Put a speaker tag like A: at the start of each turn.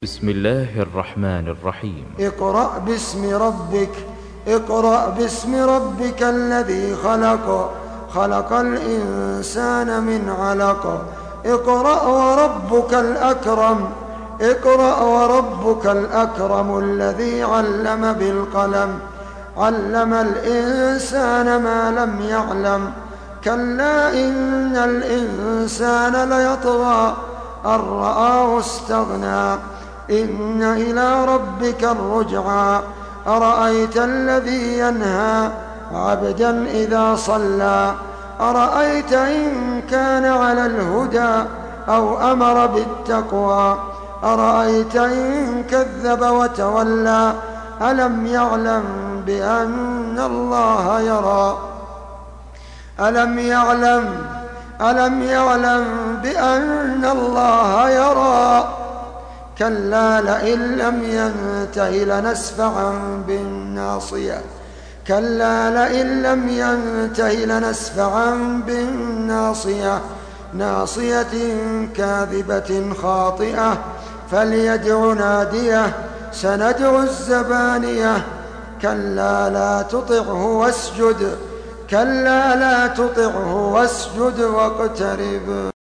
A: بسم الله الرحمن الرحيم.
B: اقرأ باسم ربك الذي خلق الإنسان من علق. اقرأ وربك الأكرم الذي علم بالقلم، علم الإنسان ما لم يعلم. كلا إن الإنسان ليطغى أن رآه استغنى، إن إلى ربك الرجعى. أرأيت الذي ينهى عبدا إذا صلى، أرأيت إن كان على الهدى أو أمر بالتقوى، أرأيت إن كذب وتولى. ألم يعلم بأن الله يرى، ألم يعلم بأن الله يرى. كلا لئن لم ينته لنسفعا بالناصية، كلا لئن لم ينته لنسفعا بالناصية، ناصية كاذبة خاطئة. فليدع ناديه، سندع الزبانية. كلا لا تطعه واسجد واقترب.